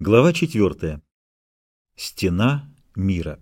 Глава 4. Стена мира.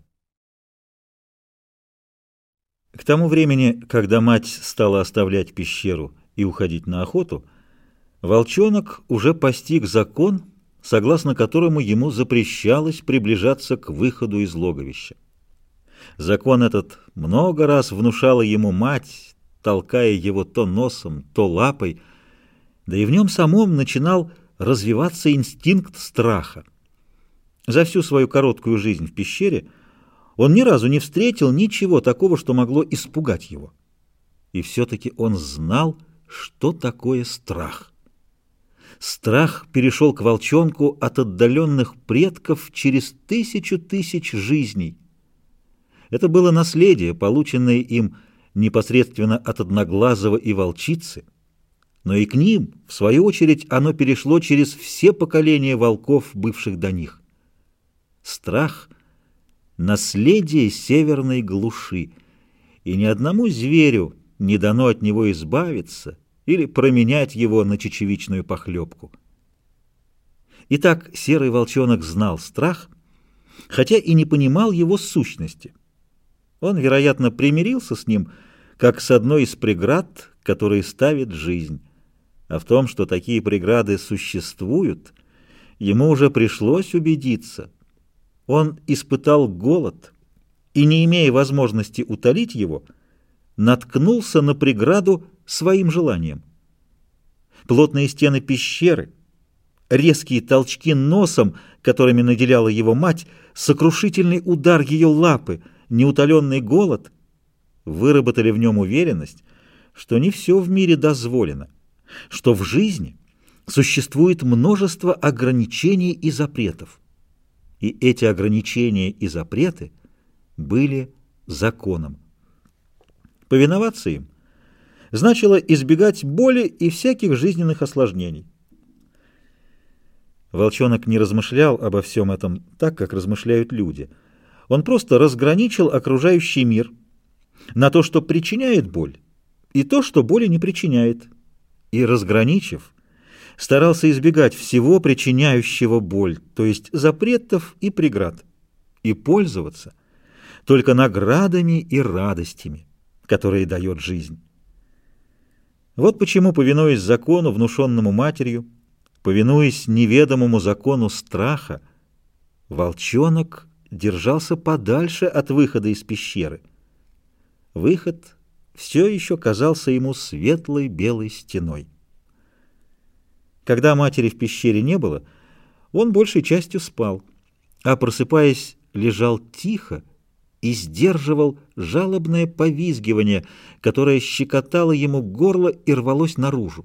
К тому времени, когда мать стала оставлять пещеру и уходить на охоту, волчонок уже постиг закон, согласно которому ему запрещалось приближаться к выходу из логовища. Закон этот много раз внушала ему мать, толкая его то носом, то лапой, да и в нем самом начинал развиваться инстинкт страха. За всю свою короткую жизнь в пещере он ни разу не встретил ничего такого, что могло испугать его. И все-таки он знал, что такое страх. Страх перешел к волчонку от отдаленных предков через тысячу тысяч жизней. Это было наследие, полученное им непосредственно от Одноглазого и Волчицы, но и к ним, в свою очередь, оно перешло через все поколения волков, бывших до них. Страх — наследие северной глуши, и ни одному зверю не дано от него избавиться или променять его на чечевичную похлебку. Итак, серый волчонок знал страх, хотя и не понимал его сущности. Он, вероятно, примирился с ним, как с одной из преград, которые ставит жизнь. А в том, что такие преграды существуют, ему уже пришлось убедиться. Он испытал голод и, не имея возможности утолить его, наткнулся на преграду своим желанием. Плотные стены пещеры, резкие толчки носом, которыми наделяла его мать, сокрушительный удар ее лапы, неутоленный голод выработали в нем уверенность, что не все в мире дозволено, что в жизни существует множество ограничений и запретов. И эти ограничения и запреты были законом. Повиноваться им значило избегать боли и всяких жизненных осложнений. Волчонок не размышлял обо всем этом так, как размышляют люди. Он просто разграничил окружающий мир на то, что причиняет боль, и то, что боли не причиняет. И, разграничив, старался избегать всего причиняющего боль, то есть запретов и преград, и пользоваться только наградами и радостями, которые дает жизнь. Вот почему, повинуясь закону, внушенному матерью, повинуясь неведомому закону страха, волчонок держался подальше от выхода из пещеры. Выход все еще казался ему светлой белой стеной. Когда матери в пещере не было, он большей частью спал, а, просыпаясь, лежал тихо и сдерживал жалобное повизгивание, которое щекотало ему горло и рвалось наружу.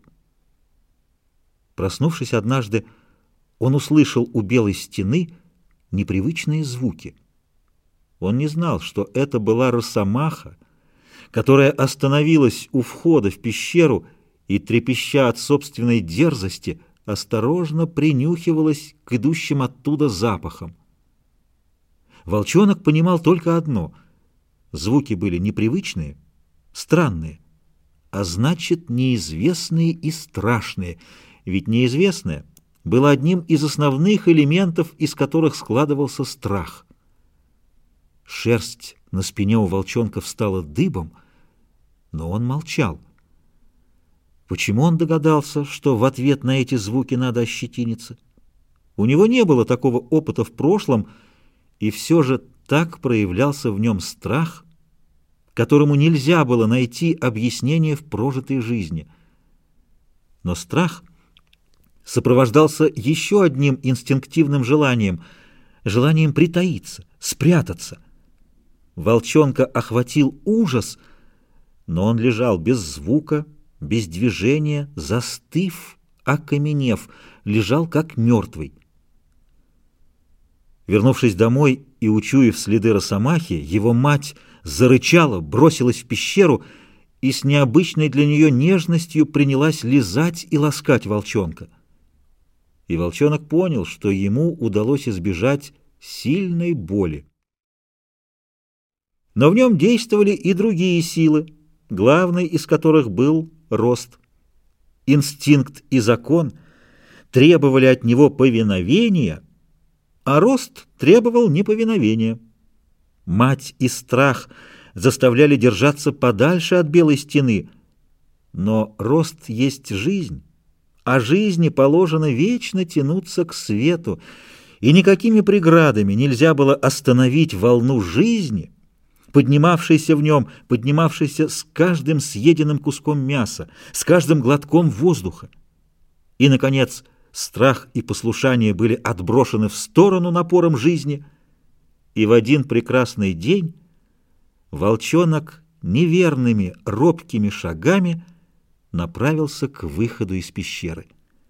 Проснувшись однажды, он услышал у белой стены непривычные звуки. Он не знал, что это была росомаха, которая остановилась у входа в пещеру и, трепеща от собственной дерзости, осторожно принюхивалась к идущим оттуда запахам. Волчонок понимал только одно — звуки были непривычные, странные, а значит, неизвестные и страшные, ведь неизвестное было одним из основных элементов, из которых складывался страх. Шерсть на спине у волчонка встала дыбом, но он молчал. Почему он догадался, что в ответ на эти звуки надо ощетиниться? У него не было такого опыта в прошлом, и все же так проявлялся в нем страх, которому нельзя было найти объяснение в прожитой жизни. Но страх сопровождался еще одним инстинктивным желанием — желанием притаиться, спрятаться. Волчонка охватил ужас, но он лежал без звука, без движения, застыв, окаменев, лежал как мертвый. Вернувшись домой и учуяв следы росомахи, его мать зарычала, бросилась в пещеру и с необычной для нее нежностью принялась лизать и ласкать волчонка. И волчонок понял, что ему удалось избежать сильной боли. Но в нем действовали и другие силы, главной из которых был рост. Инстинкт и закон требовали от него повиновения а рост требовал неповиновения. Мать и страх заставляли держаться подальше от белой стены, но рост есть жизнь, а жизни положено вечно тянуться к свету, и никакими преградами нельзя было остановить волну жизни, поднимавшейся в нем, поднимавшейся с каждым съеденным куском мяса, с каждым глотком воздуха. И, наконец, страх и послушание были отброшены в сторону напором жизни, и в один прекрасный день волчонок неверными, робкими шагами направился к выходу из пещеры.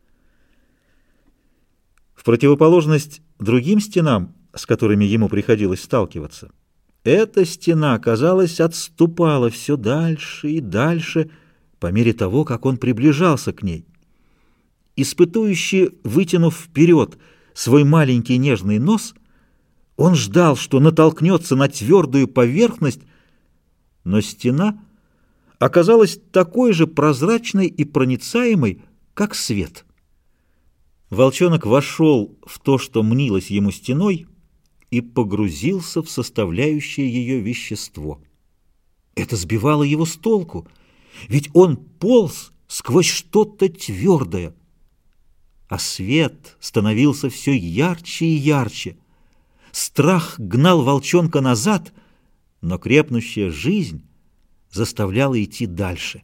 В противоположность другим стенам, с которыми ему приходилось сталкиваться, эта стена, казалось, отступала все дальше и дальше по мере того, как он приближался к ней. Испытующий, вытянув вперед свой маленький нежный нос, он ждал, что натолкнется на твердую поверхность, но стена оказалась такой же прозрачной и проницаемой, как свет. Волчонок вошел в то, что мнилось ему стеной, и погрузился в составляющее ее вещество. Это сбивало его с толку, ведь он полз сквозь что-то твердое, а свет становился все ярче и ярче. Страх гнал волчонка назад, но крепнущая жизнь заставляла идти дальше.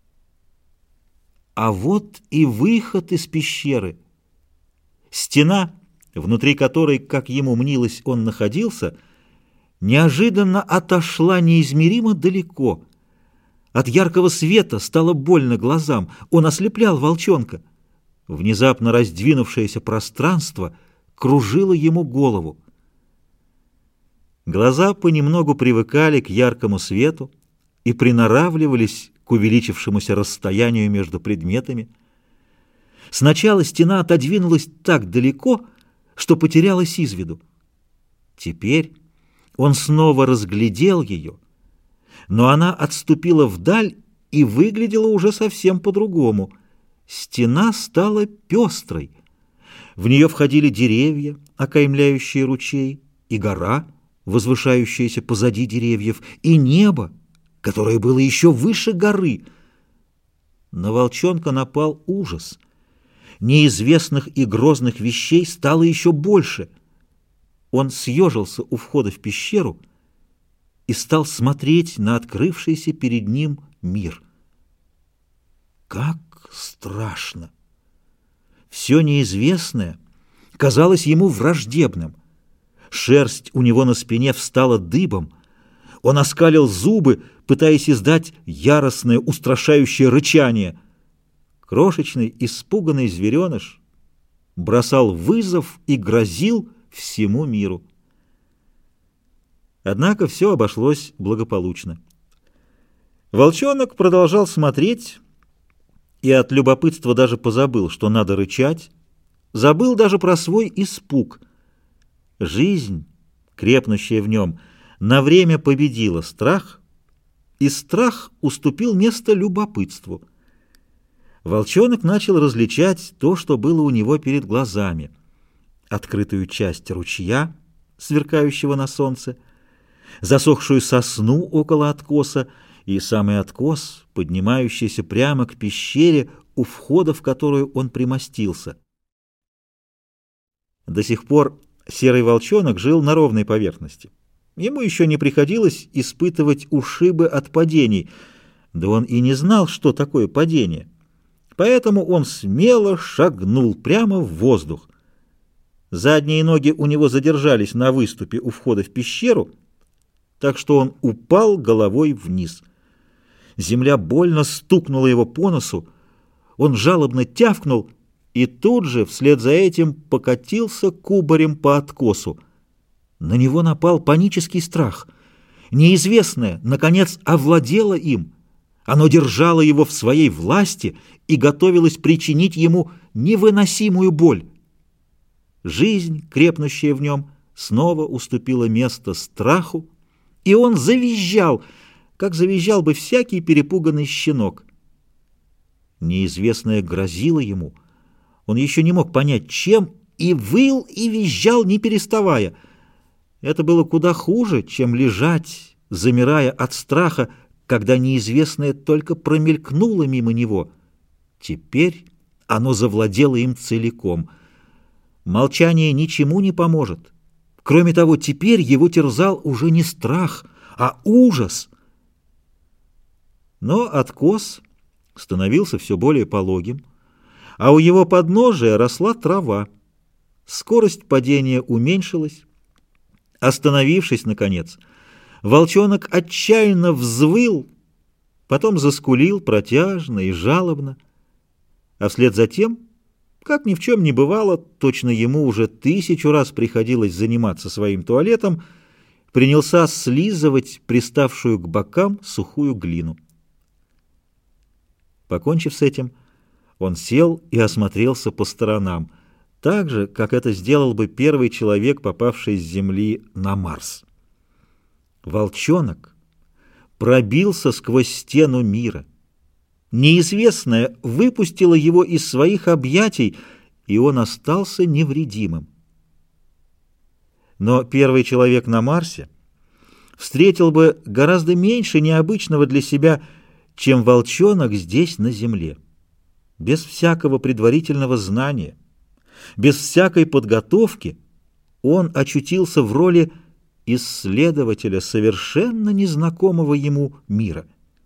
А вот и выход из пещеры. Стена, внутри которой, как ему мнилось, он находился, неожиданно отошла неизмеримо далеко. От яркого света стало больно глазам, он ослеплял волчонка. Внезапно раздвинувшееся пространство кружило ему голову. Глаза понемногу привыкали к яркому свету и приноравливались к увеличившемуся расстоянию между предметами. Сначала стена отодвинулась так далеко, что потерялась из виду. Теперь он снова разглядел ее, но она отступила вдаль и выглядела уже совсем по-другому. Стена стала пестрой. В нее входили деревья, окаймляющие ручей, и гора, возвышающаяся позади деревьев, и небо, которое было еще выше горы. На волчонка напал ужас. Неизвестных и грозных вещей стало еще больше. Он съежился у входа в пещеру и стал смотреть на открывшийся перед ним мир. Как страшно! Все неизвестное казалось ему враждебным. Шерсть у него на спине встала дыбом. Он оскалил зубы, пытаясь издать яростное, устрашающее рычание. Крошечный, испуганный звереныш бросал вызов и грозил всему миру. Однако все обошлось благополучно. Волчонок продолжал смотреть и от любопытства даже позабыл, что надо рычать, забыл даже про свой испуг. Жизнь, крепнущая в нем, на время победила страх, и страх уступил место любопытству. Волчонок начал различать то, что было у него перед глазами. Открытую часть ручья, сверкающего на солнце, засохшую сосну около откоса и самый откос, поднимающийся прямо к пещере, у входа в которую он примостился. До сих пор серый волчонок жил на ровной поверхности. Ему еще не приходилось испытывать ушибы от падений, да он и не знал, что такое падение. Поэтому он смело шагнул прямо в воздух. Задние ноги у него задержались на выступе у входа в пещеру, так что он упал головой вниз. Земля больно стукнула его по носу, он жалобно тявкнул и тут же вслед за этим покатился кубарем по откосу. На него напал панический страх. Неизвестное, наконец, овладело им. Оно держало его в своей власти и готовилось причинить ему невыносимую боль. Жизнь, крепнущая в нем, снова уступила место страху, и он завизжал, как завизжал бы всякий перепуганный щенок. Неизвестное грозило ему. Он еще не мог понять, чем, и выл и визжал, не переставая. Это было куда хуже, чем лежать, замирая от страха, когда неизвестное только промелькнуло мимо него. Теперь оно завладело им целиком. Молчание ничему не поможет. Кроме того, теперь его терзал уже не страх, а ужас. Но откос становился все более пологим, а у его подножия росла трава. Скорость падения уменьшилась. Остановившись, наконец, волчонок отчаянно взвыл, потом заскулил протяжно и жалобно, а вслед за тем, как ни в чем не бывало, точно ему уже 1000 раз приходилось заниматься своим туалетом, принялся слизывать приставшую к бокам сухую глину. Покончив с этим, он сел и осмотрелся по сторонам, так же, как это сделал бы первый человек, попавший с Земли на Марс. Волчонок пробился сквозь стену мира. Неизвестное выпустило его из своих объятий, и он остался невредимым. Но первый человек на Марсе встретил бы гораздо меньше необычного для себя, чем волчонок здесь, на Земле. Без всякого предварительного знания, без всякой подготовки он очутился в роли исследователя совершенно незнакомого ему мира.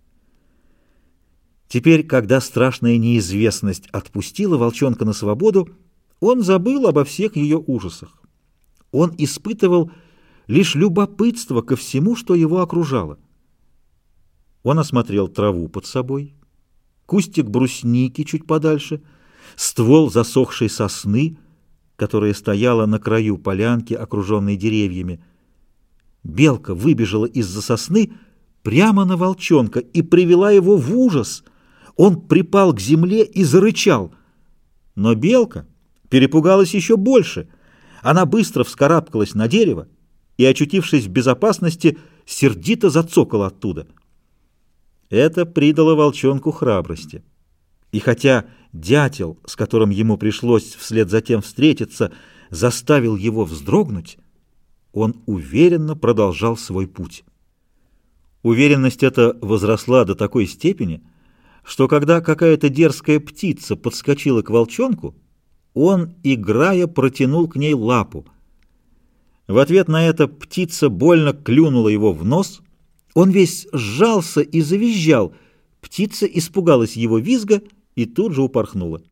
Теперь, когда страшная неизвестность отпустила волчонка на свободу, он забыл обо всех ее ужасах. Он испытывал лишь любопытство ко всему, что его окружало. Он осмотрел траву под собой, кустик брусники чуть подальше, ствол засохшей сосны, которая стояла на краю полянки, окруженной деревьями. Белка выбежала из-за сосны прямо на волчонка и привела его в ужас. Он припал к земле и зарычал. Но белка перепугалась еще больше. Она быстро вскарабкалась на дерево и, очутившись в безопасности, сердито зацокала оттуда. Это придало волчонку храбрости. И хотя дятел, с которым ему пришлось вслед за тем встретиться, заставил его вздрогнуть, он уверенно продолжал свой путь. Уверенность эта возросла до такой степени, что когда какая-то дерзкая птица подскочила к волчонку, он, играя, протянул к ней лапу. В ответ на это птица больно клюнула его в нос. Он весь сжался и завизжал. Птица испугалась его визга и тут же упорхнула.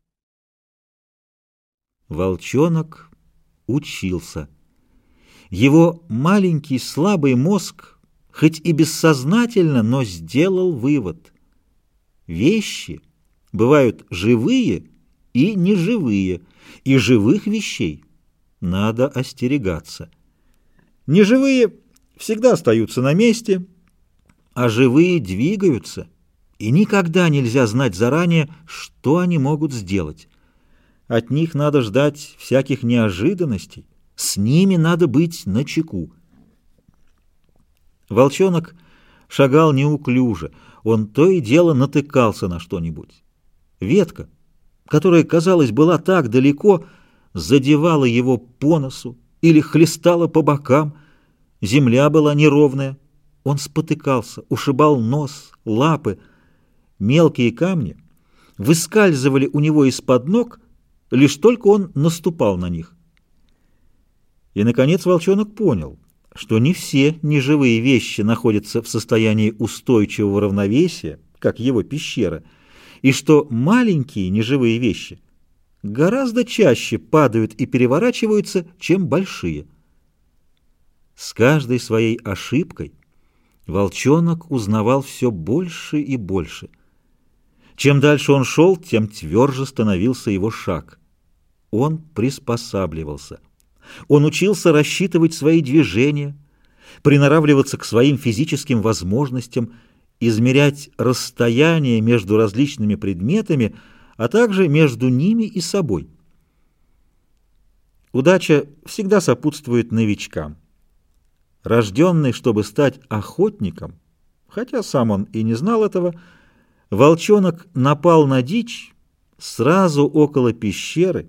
Волчонок учился. Его маленький слабый мозг, хоть и бессознательно, но сделал вывод. Вещи бывают живые и неживые, и живых вещей надо остерегаться. Неживые всегда остаются на месте, а живые двигаются, и никогда нельзя знать заранее, что они могут сделать. От них надо ждать всяких неожиданностей, с ними надо быть начеку. Волчонок шагал неуклюже, он то и дело натыкался на что-нибудь. Ветка, которая, казалось, была так далеко, задевала его по носу или хлестала по бокам. Земля была неровная. Он спотыкался, ушибал нос, лапы. Мелкие камни выскальзывали у него из-под ног, лишь только он наступал на них. И, наконец, волчонок понял, что не все неживые вещи находятся в состоянии устойчивого равновесия, как его пещера, и что маленькие неживые вещи гораздо чаще падают и переворачиваются, чем большие. С каждой своей ошибкой волчонок узнавал все больше и больше. Чем дальше он шел, тем тверже становился его шаг. Он приспосабливался. Он учился рассчитывать свои движения, приноравливаться к своим физическим возможностям, измерять расстояние между различными предметами, а также между ними и собой. Удача всегда сопутствует новичкам. Рожденный, чтобы стать охотником, хотя сам он и не знал этого, волчонок напал на дичь сразу около пещеры,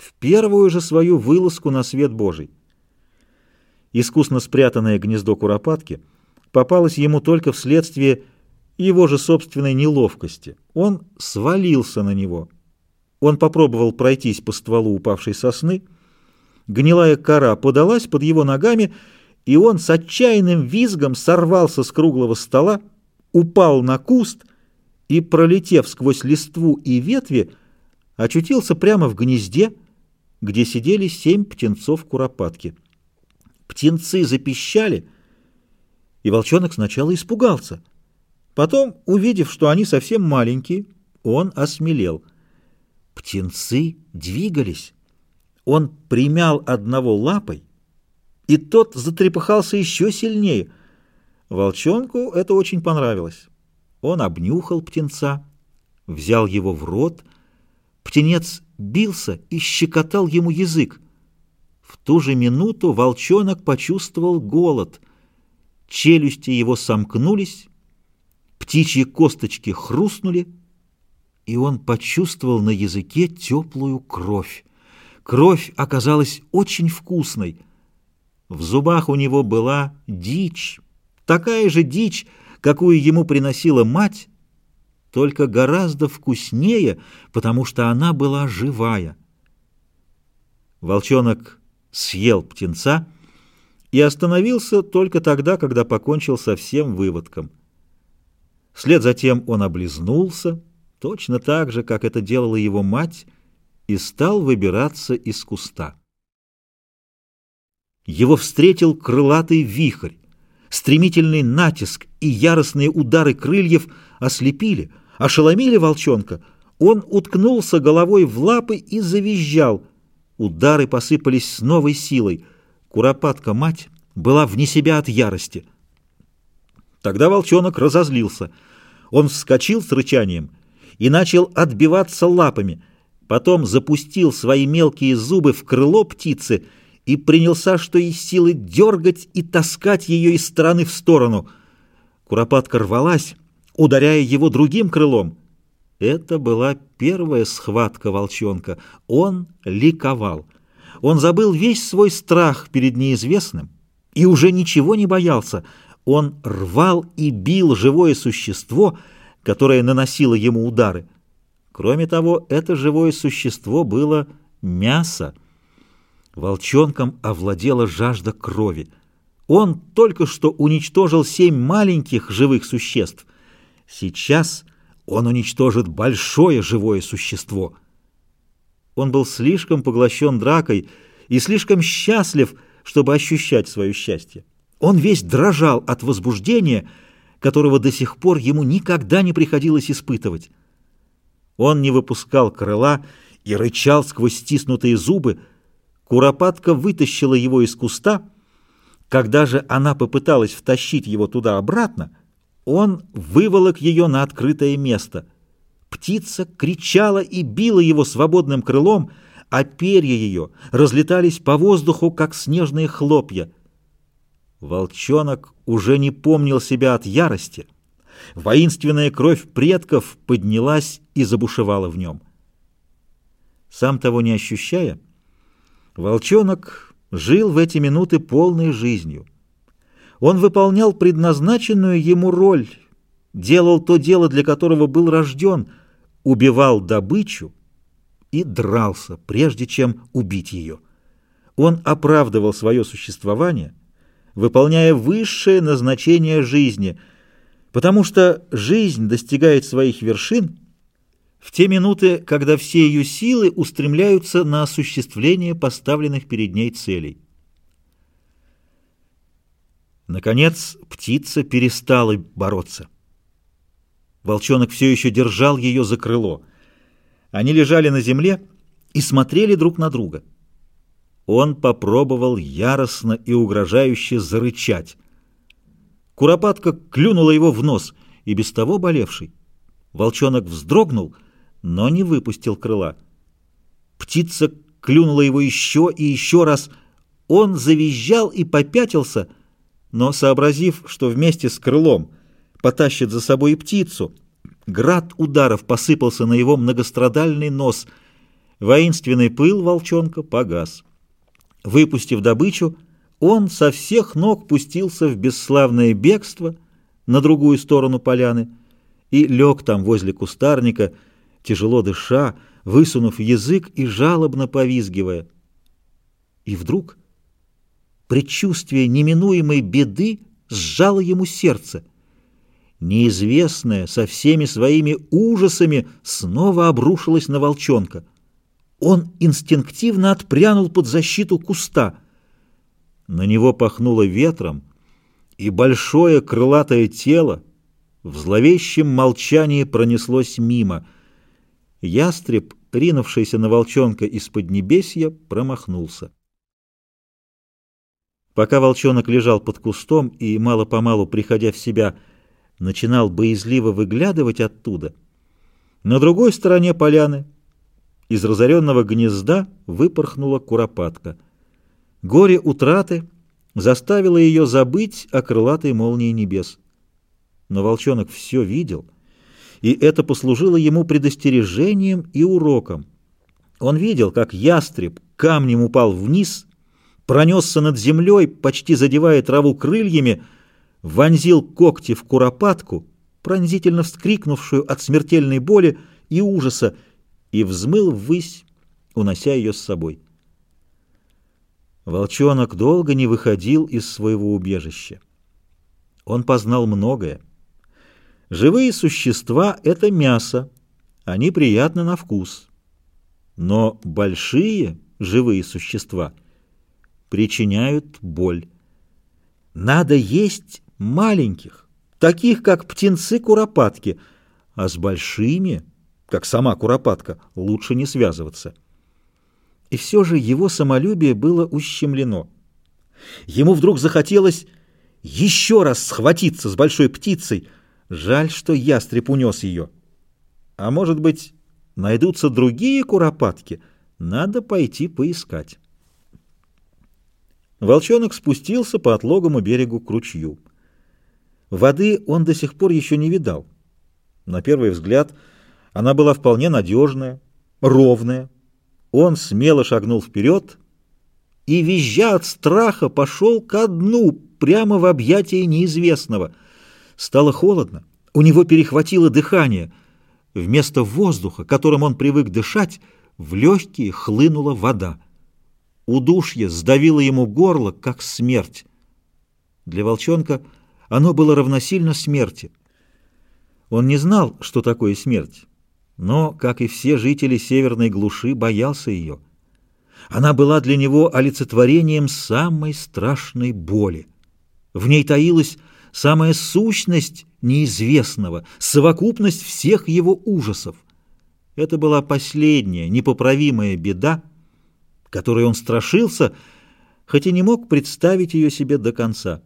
в первую же свою вылазку на свет Божий. Искусно спрятанное гнездо куропатки попалось ему только вследствие его же собственной неловкости. Он свалился на него. Он попробовал пройтись по стволу упавшей сосны, гнилая кора подалась под его ногами, и он с отчаянным визгом сорвался с круглого стола, упал на куст и, пролетев сквозь листву и ветви, очутился прямо в гнезде, где сидели 7 птенцов куропатки. Птенцы запищали, и волчонок сначала испугался. Потом, увидев, что они совсем маленькие, он осмелел. Птенцы двигались. Он примял одного лапой, и тот затрепыхался еще сильнее. Волчонку это очень понравилось. Он обнюхал птенца, взял его в рот. Птенец бился и щекотал ему язык. В ту же минуту волчонок почувствовал голод. Челюсти его сомкнулись, птичьи косточки хрустнули, и он почувствовал на языке теплую кровь. Кровь оказалась очень вкусной. В зубах у него была дичь, такая же дичь, какую ему приносила мать, только гораздо вкуснее, потому что она была живая. Волчонок съел птенца и остановился только тогда, когда покончил со всем выводком. Вслед за тем он облизнулся, точно так же, как это делала его мать, и стал выбираться из куста. Его встретил крылатый вихрь. Стремительный натиск и яростные удары крыльев ослепили, ошеломили волчонка. Он уткнулся головой в лапы и завизжал. Удары посыпались с новой силой. Куропатка-мать была вне себя от ярости. Тогда волчонок разозлился. Он вскочил с рычанием и начал отбиваться лапами, потом запустил свои мелкие зубы в крыло птицы и принялся, что из силы, дергать и таскать ее из стороны в сторону. Куропатка рвалась, ударяя его другим крылом. Это была первая схватка волчонка. Он ликовал. Он забыл весь свой страх перед неизвестным и уже ничего не боялся. Он рвал и бил живое существо, которое наносило ему удары. Кроме того, это живое существо было мясо. Волчонком овладела жажда крови. Он только что уничтожил 7 маленьких живых существ. Сейчас он уничтожит большое живое существо. Он был слишком поглощен дракой и слишком счастлив, чтобы ощущать свое счастье. Он весь дрожал от возбуждения, которого до сих пор ему никогда не приходилось испытывать. Он не выпускал крыла и рычал сквозь стиснутые зубы. Куропатка вытащила его из куста. Когда же она попыталась втащить его туда обратно, он выволок ее на открытое место. Птица кричала и била его свободным крылом, а перья ее разлетались по воздуху, как снежные хлопья. Волчонок уже не помнил себя от ярости. Воинственная кровь предков поднялась и забушевала в нем. Сам того не ощущая, волчонок жил в эти минуты полной жизнью. Он выполнял предназначенную ему роль, делал то дело, для которого был рожден, убивал добычу и дрался, прежде чем убить ее. Он оправдывал свое существование, выполняя высшее назначение жизни, потому что жизнь достигает своих вершин в те минуты, когда все ее силы устремляются на осуществление поставленных перед ней целей. Наконец, птица перестала бороться. Волчонок все еще держал ее за крыло. Они лежали на земле и смотрели друг на друга. Он попробовал яростно и угрожающе зарычать. Куропатка клюнула его в нос, и без того болевший. Волчонок вздрогнул, но не выпустил крыла. Птица клюнула его еще и еще раз. Он завизжал и попятился, но, сообразив, что вместе с крылом потащит за собой и птицу, град ударов посыпался на его многострадальный нос. Воинственный пыл волчонка погас. Выпустив добычу, он со всех ног пустился в бесславное бегство на другую сторону поляны и лег там возле кустарника, тяжело дыша, высунув язык и жалобно повизгивая. И вдруг предчувствие неминуемой беды сжало ему сердце. Неизвестное со всеми своими ужасами снова обрушилось на волчонка. Он инстинктивно отпрянул под защиту куста. На него пахнуло ветром, и большое крылатое тело в зловещем молчании пронеслось мимо. Ястреб, ринувшийся на волчонка из поднебесья, промахнулся. Пока волчонок лежал под кустом и, мало-помалу приходя в себя, начинал боязливо выглядывать оттуда, на другой стороне поляны из разоренного гнезда выпорхнула куропатка. Горе утраты заставило ее забыть о крылатой молнии небес. Но волчонок все видел, и это послужило ему предостережением и уроком. Он видел, как ястреб камнем упал вниз, пронесся над землей, почти задевая траву крыльями, вонзил когти в куропатку, пронзительно вскрикнувшую от смертельной боли и ужаса, и взмыл ввысь, унося ее с собой. Волчонок долго не выходил из своего убежища. Он познал многое. Живые существа — это мясо, они приятны на вкус. Но большие живые существа причиняют боль. Надо есть маленьких, таких, как птенцы-куропатки, а с большими, как сама куропатка, лучше не связываться. И все же его самолюбие было ущемлено. Ему вдруг захотелось еще раз схватиться с большой птицей. Жаль, что ястреб унес ее. А может быть, найдутся другие куропатки? Надо пойти поискать. Волчонок спустился по отлогому берегу к ручью. Воды он до сих пор еще не видал. На первый взгляд она была вполне надежная, ровная. Он смело шагнул вперед и, визжа от страха, пошел ко дну, прямо в объятия неизвестного. Стало холодно, у него перехватило дыхание. Вместо воздуха, которым он привык дышать, в легкие хлынула вода. Удушье сдавило ему горло, как смерть. Для волчонка оно было равносильно смерти. Он не знал, что такое смерть, но, как и все жители северной глуши, боялся ее. Она была для него олицетворением самой страшной боли. В ней таилась самая сущность неизвестного, совокупность всех его ужасов. Это была последняя, непоправимая беда, которой он страшился, хоть и не мог представить ее себе до конца.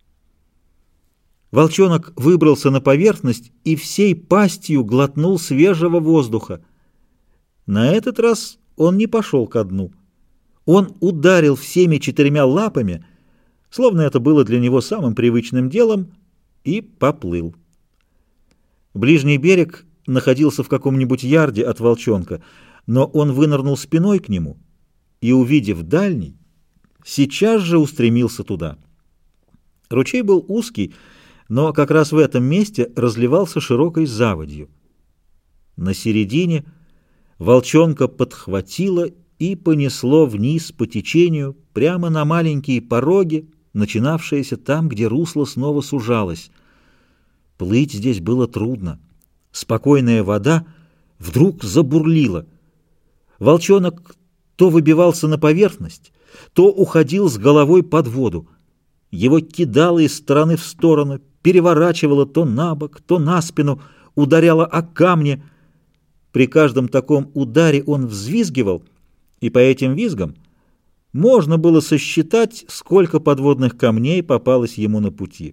Волчонок выбрался на поверхность и всей пастью глотнул свежего воздуха. На этот раз он не пошел ко дну. Он ударил всеми 4 лапами, словно это было для него самым привычным делом, и поплыл. Ближний берег находился в каком-нибудь ярде от волчонка, но он вынырнул спиной к нему и, увидев дальний, сейчас же устремился туда. Ручей был узкий, но как раз в этом месте разливался широкой заводью. На середине волчонка подхватило и понесло вниз по течению прямо на маленькие пороги, начинавшиеся там, где русло снова сужалось. Плыть здесь было трудно. Спокойная вода вдруг забурлила. Волчонок то выбивался на поверхность, то уходил с головой под воду. Его кидало из стороны в сторону, переворачивало то на бок, то на спину, ударяло о камни. При каждом таком ударе он взвизгивал, и по этим визгам можно было сосчитать, сколько подводных камней попалось ему на пути.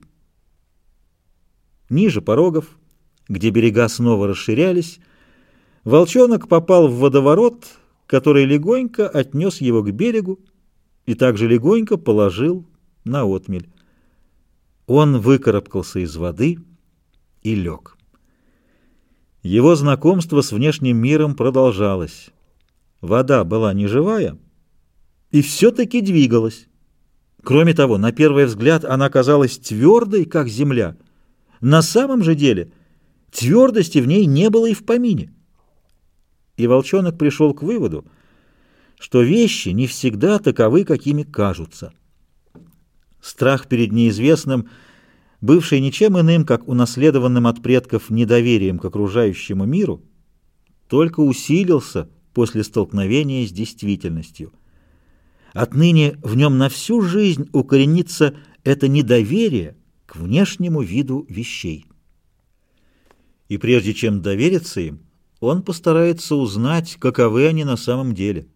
Ниже порогов, где берега снова расширялись, волчонок попал в водоворот, который легонько отнес его к берегу и также легонько положил на отмель. Он выкарабкался из воды и лег. Его знакомство с внешним миром продолжалось. Вода была неживая и все-таки двигалась. Кроме того, на первый взгляд она казалась твердой, как земля. На самом же деле твердости в ней не было и в помине. И волчонок пришел к выводу, что вещи не всегда таковы, какими кажутся. Страх перед неизвестным, бывший ничем иным, как унаследованным от предков недоверием к окружающему миру, только усилился после столкновения с действительностью. Отныне в нем на всю жизнь укоренится это недоверие к внешнему виду вещей. И прежде чем довериться им, он постарается узнать, каковы они на самом деле.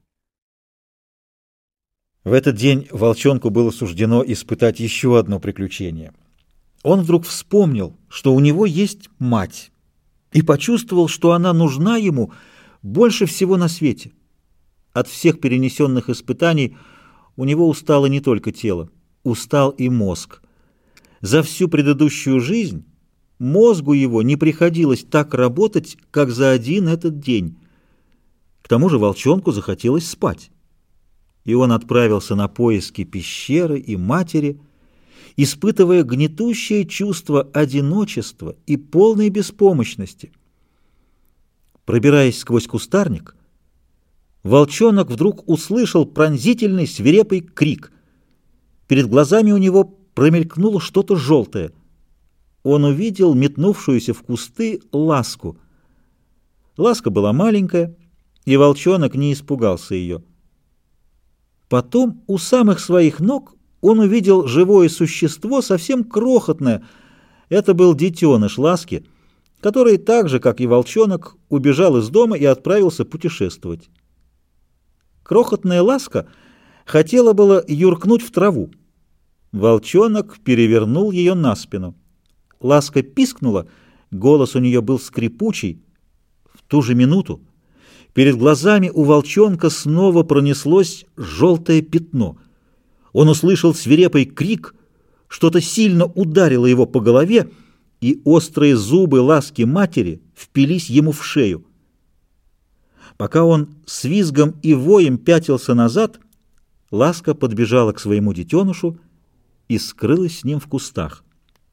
В этот день волчонку было суждено испытать еще одно приключение. Он вдруг вспомнил, что у него есть мать, и почувствовал, что она нужна ему больше всего на свете. От всех перенесенных испытаний у него устало не только тело, устал и мозг. За всю предыдущую жизнь мозгу его не приходилось так работать, как за один этот день. К тому же волчонку захотелось спать. И он отправился на поиски пещеры и матери, испытывая гнетущее чувство одиночества и полной беспомощности. Пробираясь сквозь кустарник, волчонок вдруг услышал пронзительный свирепый крик. Перед глазами у него промелькнуло что-то желтое. Он увидел метнувшуюся в кусты ласку. Ласка была маленькая, и волчонок не испугался ее. Потом у самых своих ног он увидел живое существо, совсем крохотное. Это был детеныш ласки, который так же, как и волчонок, убежал из дома и отправился путешествовать. Крохотная ласка хотела было юркнуть в траву. Волчонок перевернул ее на спину. Ласка пискнула, голос у нее был скрипучий. В ту же минуту перед глазами у волчонка снова пронеслось желтое пятно. Он услышал свирепый крик, что-то сильно ударило его по голове, и острые зубы ласки матери впились ему в шею. Пока он с визгом и воем пятился назад, ласка подбежала к своему детенышу и скрылась с ним в кустах.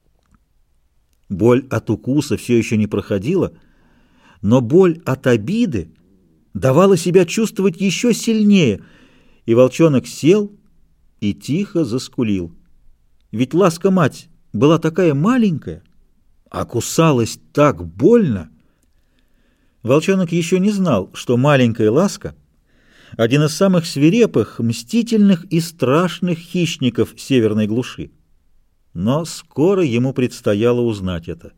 Боль от укуса все еще не проходила, но боль от обиды давала себя чувствовать еще сильнее, и волчонок сел и тихо заскулил. Ведь ласка-мать была такая маленькая, а кусалась так больно. Волчонок еще не знал, что маленькая ласка — один из самых свирепых, мстительных и страшных хищников северной глуши. Но скоро ему предстояло узнать это.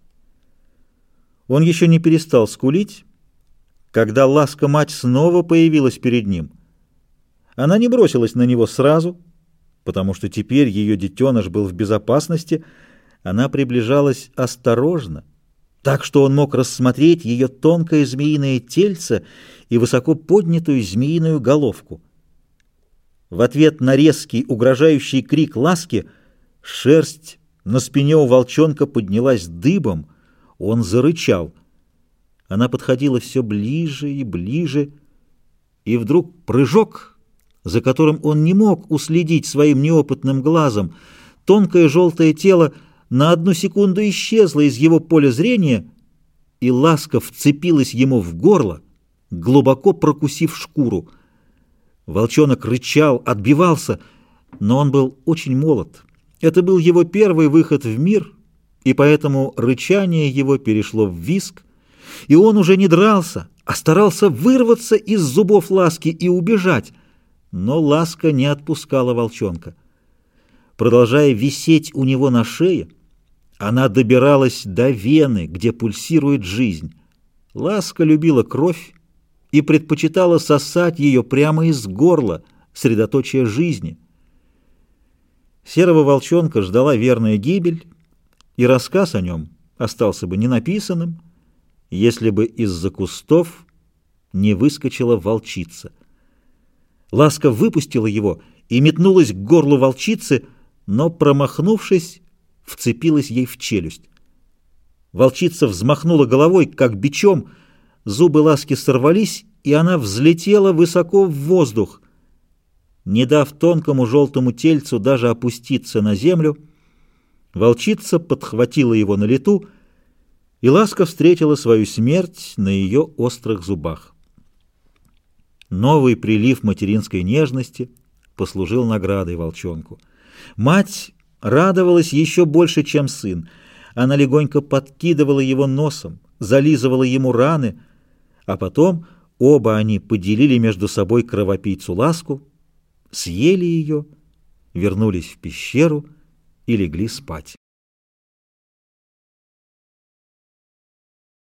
Он еще не перестал скулить, когда ласка-мать снова появилась перед ним. Она не бросилась на него сразу, потому что теперь ее детеныш был в безопасности. Она приближалась осторожно, так что он мог рассмотреть ее тонкое змеиное тельце и высоко поднятую змеиную головку. В ответ на резкий, угрожающий крик ласки шерсть на спине у волчонка поднялась дыбом, он зарычал. Она подходила все ближе и ближе, и вдруг прыжок, за которым он не мог уследить своим неопытным глазом. Тонкое желтое тело на одну секунду исчезло из его поля зрения, и ласка вцепилась ему в горло, глубоко прокусив шкуру. Волчонок рычал, отбивался, но он был очень молод. Это был его первый выход в мир, и поэтому рычание его перешло в визг, и он уже не дрался, а старался вырваться из зубов ласки и убежать. Но ласка не отпускала волчонка. Продолжая висеть у него на шее, она добиралась до вены, где пульсирует жизнь. Ласка любила кровь и предпочитала сосать ее прямо из горла, средоточия жизни. Серого волчонка ждала верная гибель, и рассказ о нем остался бы ненаписанным, если бы из-за кустов не выскочила волчица. Ласка выпустила его и метнулась к горлу волчицы, но, промахнувшись, вцепилась ей в челюсть. Волчица взмахнула головой, как бичом, зубы ласки сорвались, и она взлетела высоко в воздух. Не дав тонкому желтому тельцу даже опуститься на землю, волчица подхватила его на лету и ласко встретила свою смерть на ее острых зубах. Новый прилив материнской нежности послужил наградой волчонку. Мать радовалась еще больше, чем сын. Она легонько подкидывала его носом, зализывала ему раны, а потом оба они поделили между собой кровопийцу ласку, съели ее, вернулись в пещеру и легли спать.